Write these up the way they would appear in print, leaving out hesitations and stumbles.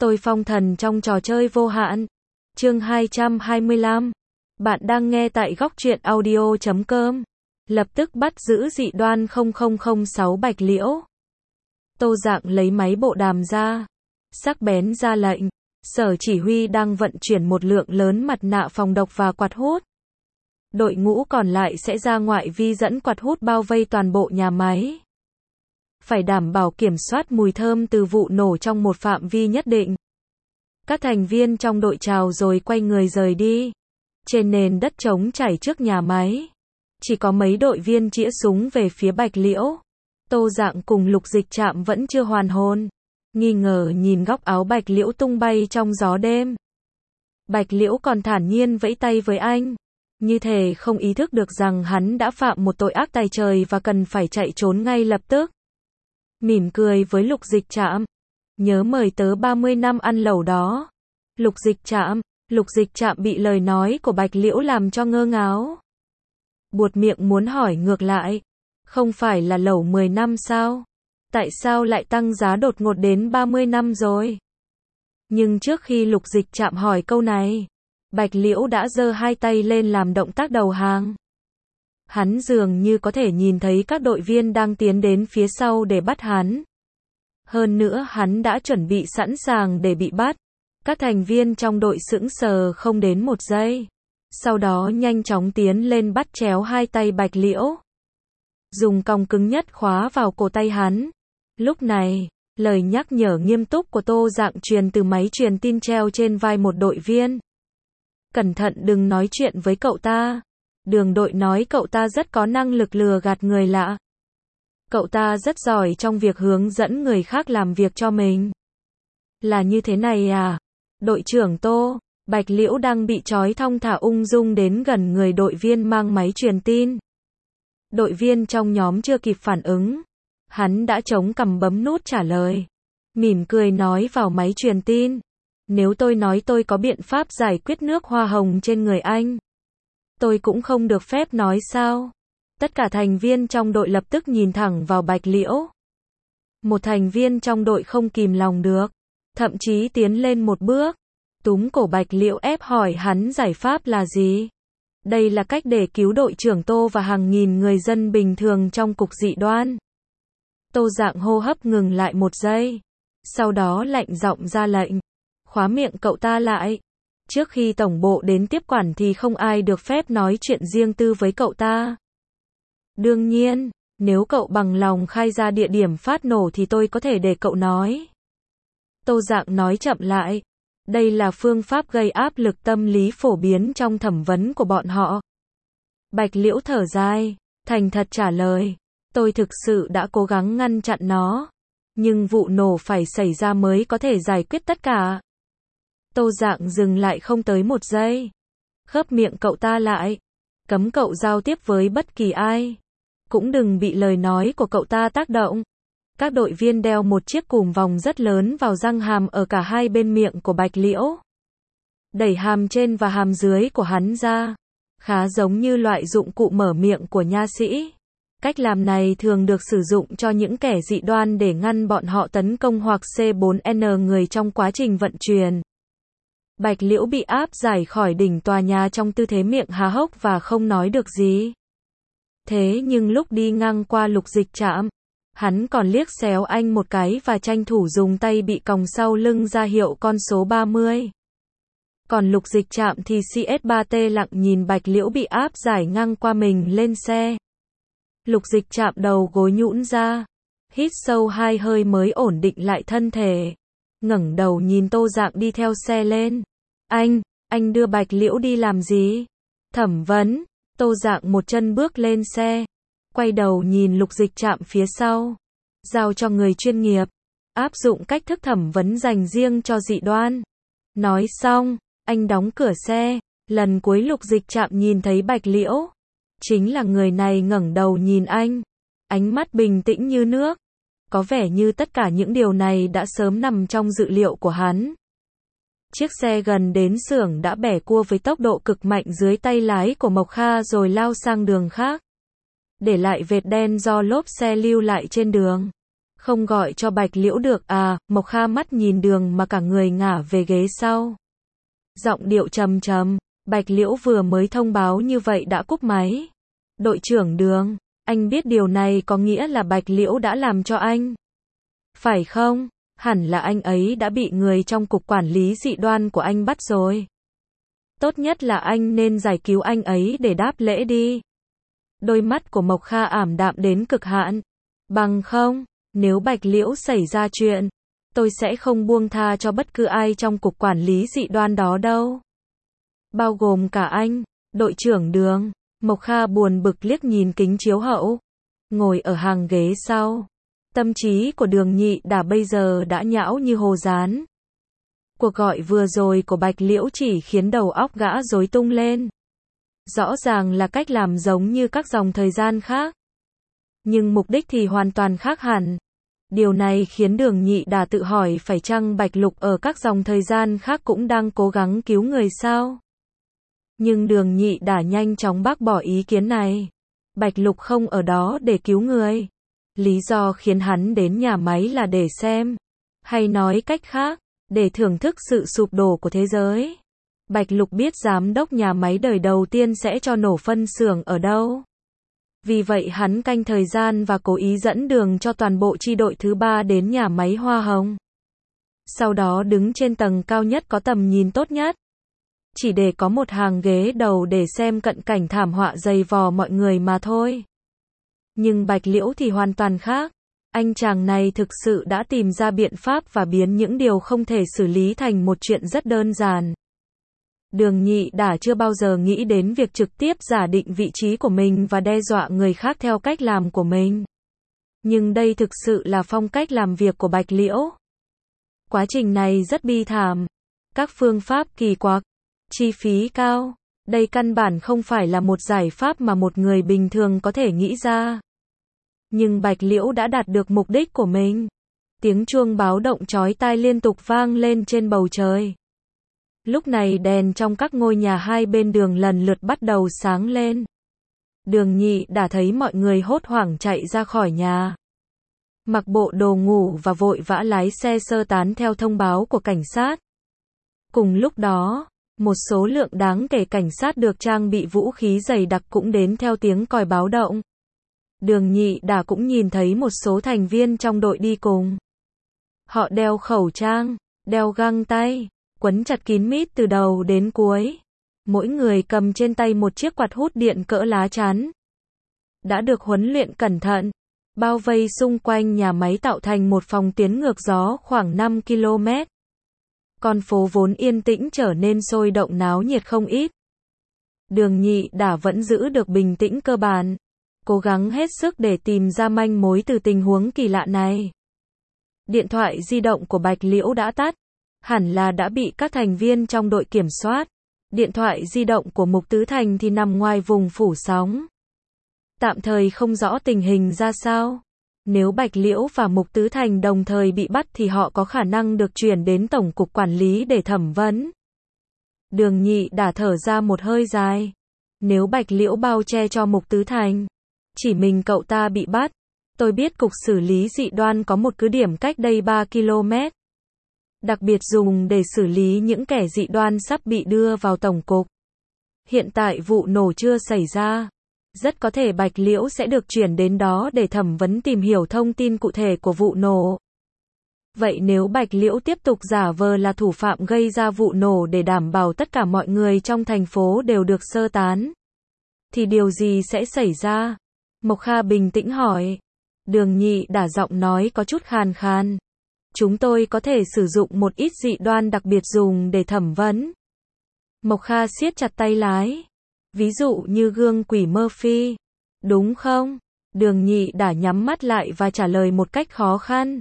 Tôi phong thần trong trò chơi vô hạn. Chương 225. Bạn đang nghe tại góc truyện audio.com. Lập tức bắt giữ dị đoan 0006 Bạch Liễu. Tô Dạng lấy máy bộ đàm ra, sắc bén ra lệnh. Sở chỉ huy đang vận chuyển một lượng lớn mặt nạ phòng độc và quạt hút. Đội ngũ còn lại sẽ ra ngoại vi dẫn quạt hút bao vây toàn bộ nhà máy. Phải đảm bảo kiểm soát mùi thơm từ vụ nổ trong một phạm vi nhất định. Các thành viên trong đội chào rồi quay người rời đi. Trên nền đất trống trải trước nhà máy, chỉ có mấy đội viên chĩa súng về phía Bạch Liễu. Tô Dạng cùng Lục Dịch Trạm vẫn chưa hoàn hồn, nghi ngờ nhìn góc áo Bạch Liễu tung bay trong gió đêm. Bạch Liễu còn thản nhiên vẫy tay với anh, như thể không ý thức được rằng hắn đã phạm một tội ác tày trời và cần phải chạy trốn ngay lập tức. Mỉm cười với Lục Dịch Trạm, nhớ mời tớ 30 năm ăn lẩu đó. Lục Dịch Trạm bị lời nói của Bạch Liễu làm cho ngơ ngáo. Buột miệng muốn hỏi ngược lại, không phải là lẩu 10 năm sao? Tại sao lại tăng giá đột ngột đến 30 năm rồi? Nhưng trước khi Lục Dịch Trạm hỏi câu này, Bạch Liễu đã giơ hai tay lên làm động tác đầu hàng. Hắn dường như có thể nhìn thấy các đội viên đang tiến đến phía sau để bắt hắn. Hơn nữa hắn đã chuẩn bị sẵn sàng để bị bắt. Các thành viên trong đội sững sờ không đến một giây. Sau đó nhanh chóng tiến lên bắt chéo hai tay Bạch Liễu. Dùng còng cứng nhất khóa vào cổ tay hắn. Lúc này, lời nhắc nhở nghiêm túc của Tô Dạng truyền từ máy truyền tin treo trên vai một đội viên. Cẩn thận đừng nói chuyện với cậu ta. Đường đội nói cậu ta rất có năng lực lừa gạt người lạ. Cậu ta rất giỏi trong việc hướng dẫn người khác làm việc cho mình. Là như thế này à? Đội trưởng Tô. Bạch Liễu đang bị trói thong thả ung dung đến gần người đội viên mang máy truyền tin. Đội viên trong nhóm chưa kịp phản ứng. Hắn đã chống cằm bấm nút trả lời. Mỉm cười nói vào máy truyền tin. Nếu tôi nói tôi có biện pháp giải quyết nước hoa hồng trên người anh, tôi cũng không được phép nói sao? Tất cả thành viên trong đội lập tức nhìn thẳng vào Bạch Liễu. Một thành viên trong đội không kìm lòng được, thậm chí tiến lên một bước, túm cổ Bạch Liễu ép hỏi hắn giải pháp là gì. Đây là cách để cứu đội trưởng Tô và hàng nghìn người dân bình thường trong cục dị đoan. Tô Dạng hô hấp ngừng lại một giây, sau đó lạnh giọng ra lệnh, khóa miệng cậu ta lại. Trước khi tổng bộ đến tiếp quản thì không ai được phép nói chuyện riêng tư với cậu ta. Đương nhiên, nếu cậu bằng lòng khai ra địa điểm phát nổ thì tôi có thể để cậu nói. Tô Dạng nói chậm lại. Đây là phương pháp gây áp lực tâm lý phổ biến trong thẩm vấn của bọn họ. Bạch Liễu thở dài, thành thật trả lời. Tôi thực sự đã cố gắng ngăn chặn nó. Nhưng vụ nổ phải xảy ra mới có thể giải quyết tất cả. Tô Dạng dừng lại không tới một giây. Khớp miệng cậu ta lại. Cấm cậu giao tiếp với bất kỳ ai. Cũng đừng bị lời nói của cậu ta tác động. Các đội viên đeo một chiếc cùm vòng rất lớn vào răng hàm ở cả hai bên miệng của Bạch Liễu. Đẩy hàm trên và hàm dưới của hắn ra. Khá giống như loại dụng cụ mở miệng của nha sĩ. Cách làm này thường được sử dụng cho những kẻ dị đoan để ngăn bọn họ tấn công hoặc C4N người trong quá trình vận chuyển. Bạch Liễu bị áp giải khỏi đỉnh tòa nhà trong tư thế miệng há hốc và không nói được gì. Thế nhưng lúc đi ngang qua Lục Dịch Trạm, hắn còn liếc xéo anh một cái và tranh thủ dùng tay bị còng sau lưng ra hiệu con số 30. Còn Lục Dịch Trạm thì CS3T lặng nhìn Bạch Liễu bị áp giải ngang qua mình lên xe. Lục Dịch Trạm đầu gối nhũn ra, hít sâu hai hơi mới ổn định lại thân thể. Ngẩng đầu nhìn Tô Dạng đi theo xe lên. Anh đưa Bạch Liễu đi làm gì? Thẩm vấn. Tô Dạng một chân bước lên xe, quay đầu nhìn Lục Dịch Trạm phía sau. Giao cho người chuyên nghiệp, áp dụng cách thức thẩm vấn dành riêng cho dị đoan. Nói xong, anh đóng cửa xe. Lần cuối Lục Dịch Trạm nhìn thấy Bạch Liễu, chính là người này ngẩng đầu nhìn anh. Ánh mắt bình tĩnh như nước. Có vẻ như tất cả những điều này đã sớm nằm trong dự liệu của hắn. Chiếc xe gần đến xưởng đã bẻ cua với tốc độ cực mạnh dưới tay lái của Mộc Kha rồi lao sang đường khác. Để lại vệt đen do lốp xe lưu lại trên đường. Không gọi cho Bạch Liễu được à, Mộc Kha mắt nhìn Đường mà cả người ngả về ghế sau. Giọng điệu trầm trầm, Bạch Liễu vừa mới thông báo như vậy đã cúp máy. Đội trưởng Đường, anh biết điều này có nghĩa là Bạch Liễu đã làm cho anh. Phải không? Hẳn là anh ấy đã bị người trong cục quản lý dị đoan của anh bắt rồi. Tốt nhất là anh nên giải cứu anh ấy để đáp lễ đi. Đôi mắt của Mộc Kha ảm đạm đến cực hạn. Bằng không, nếu Bạch Liễu xảy ra chuyện, tôi sẽ không buông tha cho bất cứ ai trong cục quản lý dị đoan đó đâu. Bao gồm cả anh, đội trưởng Đường. Mộc Kha buồn bực liếc nhìn kính chiếu hậu. Ngồi ở hàng ghế sau. Tâm trí của Đường Nhị Đả bây giờ đã nhão như hồ dán. Cuộc gọi vừa rồi của Bạch Liễu chỉ khiến đầu óc gã rối tung lên. Rõ ràng là cách làm giống như các dòng thời gian khác. Nhưng mục đích thì hoàn toàn khác hẳn. Điều này khiến Đường Nhị Đả tự hỏi phải chăng Bạch Lục ở các dòng thời gian khác cũng đang cố gắng cứu người sao? Nhưng Đường Nhị Đả nhanh chóng bác bỏ ý kiến này. Bạch Lục không ở đó để cứu người. Lý do khiến hắn đến nhà máy là để xem, hay nói cách khác, để thưởng thức sự sụp đổ của thế giới. Bạch Lục biết giám đốc nhà máy đời đầu tiên sẽ cho nổ phân xưởng ở đâu. Vì vậy hắn canh thời gian và cố ý dẫn đường cho toàn bộ chi đội thứ 3 đến nhà máy Hoa Hồng. Sau đó đứng trên tầng cao nhất có tầm nhìn tốt nhất. Chỉ để có một hàng ghế đầu để xem cận cảnh thảm họa dày vò mọi người mà thôi. Nhưng Bạch Liễu thì hoàn toàn khác. Anh chàng này thực sự đã tìm ra biện pháp và biến những điều không thể xử lý thành một chuyện rất đơn giản. Đường Nhị Đả chưa bao giờ nghĩ đến việc trực tiếp giả định vị trí của mình và đe dọa người khác theo cách làm của mình. Nhưng đây thực sự là phong cách làm việc của Bạch Liễu. Quá trình này rất bi thảm. Các phương pháp kỳ quặc, chi phí cao. Đây căn bản không phải là một giải pháp mà một người bình thường có thể nghĩ ra. Nhưng Bạch Liễu đã đạt được mục đích của mình. Tiếng chuông báo động chói tai liên tục vang lên trên bầu trời. Lúc này đèn trong các ngôi nhà hai bên đường lần lượt bắt đầu sáng lên. Đường Nhị Đả thấy mọi người hốt hoảng chạy ra khỏi nhà. Mặc bộ đồ ngủ và vội vã lái xe sơ tán theo thông báo của cảnh sát. Cùng lúc đó, một số lượng đáng kể cảnh sát được trang bị vũ khí dày đặc cũng đến theo tiếng còi báo động. Đường Nhị Đả cũng nhìn thấy một số thành viên trong đội đi cùng. Họ đeo khẩu trang, đeo găng tay, quấn chặt kín mít từ đầu đến cuối. Mỗi người cầm trên tay một chiếc quạt hút điện cỡ lá chắn. Đã được huấn luyện cẩn thận, bao vây xung quanh nhà máy tạo thành một phòng tiến ngược gió khoảng 5 km. Con phố vốn yên tĩnh trở nên sôi động náo nhiệt không ít. Đường Nhị Đả vẫn giữ được bình tĩnh cơ bản, cố gắng hết sức để tìm ra manh mối từ tình huống kỳ lạ này. Điện thoại di động của Bạch Liễu đã tắt, hẳn là đã bị các thành viên trong đội kiểm soát. Điện thoại di động của Mục Tứ Thành thì nằm ngoài vùng phủ sóng. Tạm thời không rõ tình hình ra sao. Nếu Bạch Liễu và Mục Tứ Thành đồng thời bị bắt thì họ có khả năng được chuyển đến Tổng cục Quản lý để thẩm vấn. Đường Nhị Đả thở ra một hơi dài. Nếu Bạch Liễu bao che cho Mục Tứ Thành, chỉ mình cậu ta bị bắt. Tôi biết cục xử lý dị đoan có một cứ điểm cách đây 3 km. Đặc biệt dùng để xử lý những kẻ dị đoan sắp bị đưa vào Tổng cục. Hiện tại vụ nổ chưa xảy ra. Rất có thể Bạch Liễu sẽ được chuyển đến đó để thẩm vấn tìm hiểu thông tin cụ thể của vụ nổ. Vậy nếu Bạch Liễu tiếp tục giả vờ là thủ phạm gây ra vụ nổ để đảm bảo tất cả mọi người trong thành phố đều được sơ tán, thì điều gì sẽ xảy ra? Mộc Kha bình tĩnh hỏi. Đường Nhị Đả giọng nói có chút khàn khàn. Chúng tôi có thể sử dụng một ít dị đoan đặc biệt dùng để thẩm vấn. Mộc Kha siết chặt tay lái. Ví dụ như gương quỷ Murphy. Đúng không? Đường Nhị Đả nhắm mắt lại và trả lời một cách khó khăn.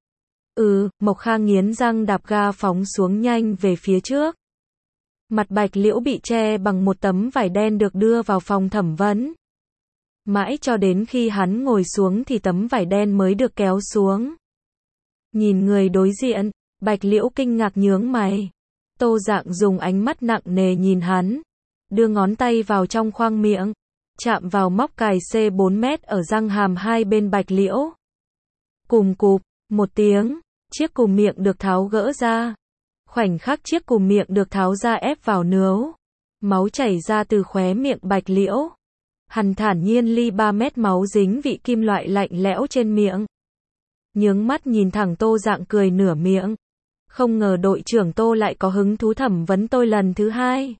Mộc Kha nghiến răng đạp ga phóng xuống nhanh về phía trước. Mặt Bạch Liễu bị che bằng một tấm vải đen được đưa vào phòng thẩm vấn. Mãi cho đến khi hắn ngồi xuống thì tấm vải đen mới được kéo xuống. Nhìn người đối diện, Bạch Liễu kinh ngạc nhướng mày. Tô Dạng dùng ánh mắt nặng nề nhìn hắn, đưa ngón tay vào trong khoang miệng, chạm vào móc cài C4 mét ở răng hàm hai bên Bạch Liễu. Cùm cụp, một tiếng, chiếc cùm miệng được tháo gỡ ra. Khoảnh khắc chiếc cùm miệng được tháo ra ép vào nướu. Máu chảy ra từ khóe miệng Bạch Liễu. Hắn thản nhiên ly 3 mét máu dính vị kim loại lạnh lẽo trên miệng. Nhướng mắt nhìn thẳng Tô Dạng cười nửa miệng. Không ngờ đội trưởng Tô lại có hứng thú thẩm vấn tôi lần thứ 2.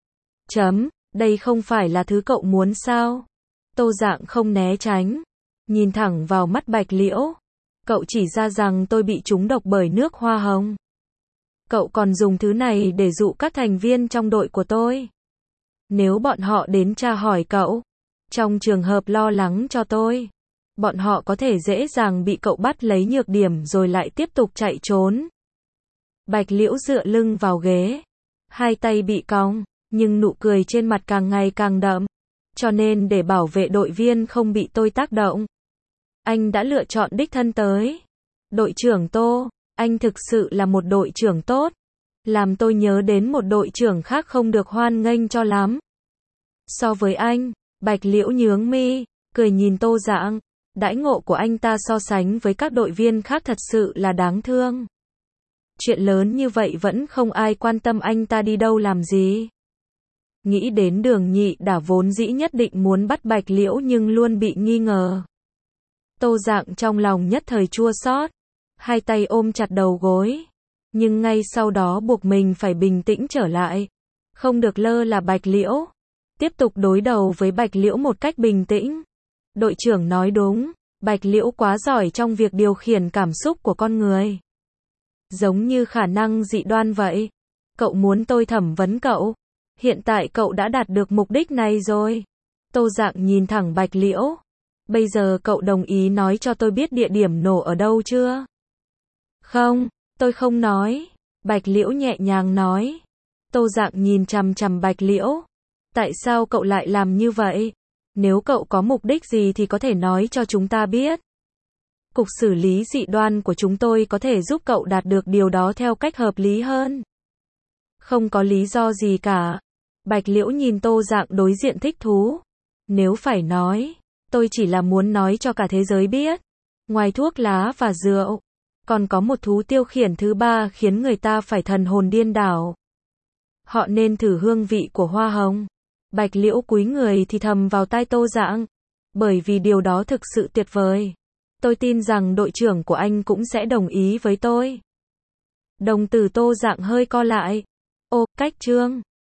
Đây không phải là thứ cậu muốn sao? Tô Dạng không né tránh. Nhìn thẳng vào mắt Bạch Liễu. Cậu chỉ ra rằng tôi bị trúng độc bởi nước hoa hồng. Cậu còn dùng thứ này để dụ các thành viên trong đội của tôi. Nếu bọn họ đến tra hỏi cậu, trong trường hợp lo lắng cho tôi, bọn họ có thể dễ dàng bị cậu bắt lấy nhược điểm rồi lại tiếp tục chạy trốn. Bạch Liễu dựa lưng vào ghế, hai tay bị cong, nhưng nụ cười trên mặt càng ngày càng đậm. Cho nên để bảo vệ đội viên không bị tôi tác động, anh đã lựa chọn đích thân tới. Đội trưởng Tô, anh thực sự là một đội trưởng tốt. Làm tôi nhớ đến một đội trưởng khác không được hoan nghênh cho lắm. So với anh, Bạch Liễu nhướng mi, cười nhìn Tô Dạng. Đãi ngộ của anh ta so sánh với các đội viên khác thật sự là đáng thương. Chuyện lớn như vậy vẫn không ai quan tâm anh ta đi đâu làm gì. Nghĩ đến Đường Nhị Đả vốn dĩ nhất định muốn bắt Bạch Liễu nhưng luôn bị nghi ngờ. Tô Dạng trong lòng nhất thời chua xót, hai tay ôm chặt đầu gối. Nhưng ngay sau đó buộc mình phải bình tĩnh trở lại. Không được lơ là Bạch Liễu. Tiếp tục đối đầu với Bạch Liễu một cách bình tĩnh. Đội trưởng nói đúng, Bạch Liễu quá giỏi trong việc điều khiển cảm xúc của con người. Giống như khả năng dị đoan vậy. Cậu muốn tôi thẩm vấn cậu. Hiện tại cậu đã đạt được mục đích này rồi. Tô Dạng nhìn thẳng Bạch Liễu. Bây giờ cậu đồng ý nói cho tôi biết địa điểm nổ ở đâu chưa? Không, tôi không nói. Bạch Liễu nhẹ nhàng nói. Tô Dạng nhìn chằm chằm Bạch Liễu. Tại sao cậu lại làm như vậy? Nếu cậu có mục đích gì thì có thể nói cho chúng ta biết. Cục xử lý dị đoan của chúng tôi có thể giúp cậu đạt được điều đó theo cách hợp lý hơn. Không có lý do gì cả. Bạch Liễu nhìn Tô Dạng đối diện thích thú. Nếu phải nói, tôi chỉ là muốn nói cho cả thế giới biết. Ngoài thuốc lá và rượu, còn có một thú tiêu khiển thứ ba khiến người ta phải thần hồn điên đảo. Họ nên thử hương vị của hoa hồng. Bạch Liễu cúi người thì thầm vào tai Tô Dạng. Bởi vì điều đó thực sự tuyệt vời. Tôi tin rằng đội trưởng của anh cũng sẽ đồng ý với tôi. Đồng tử Tô Dạng hơi co lại. Ô, cách chương.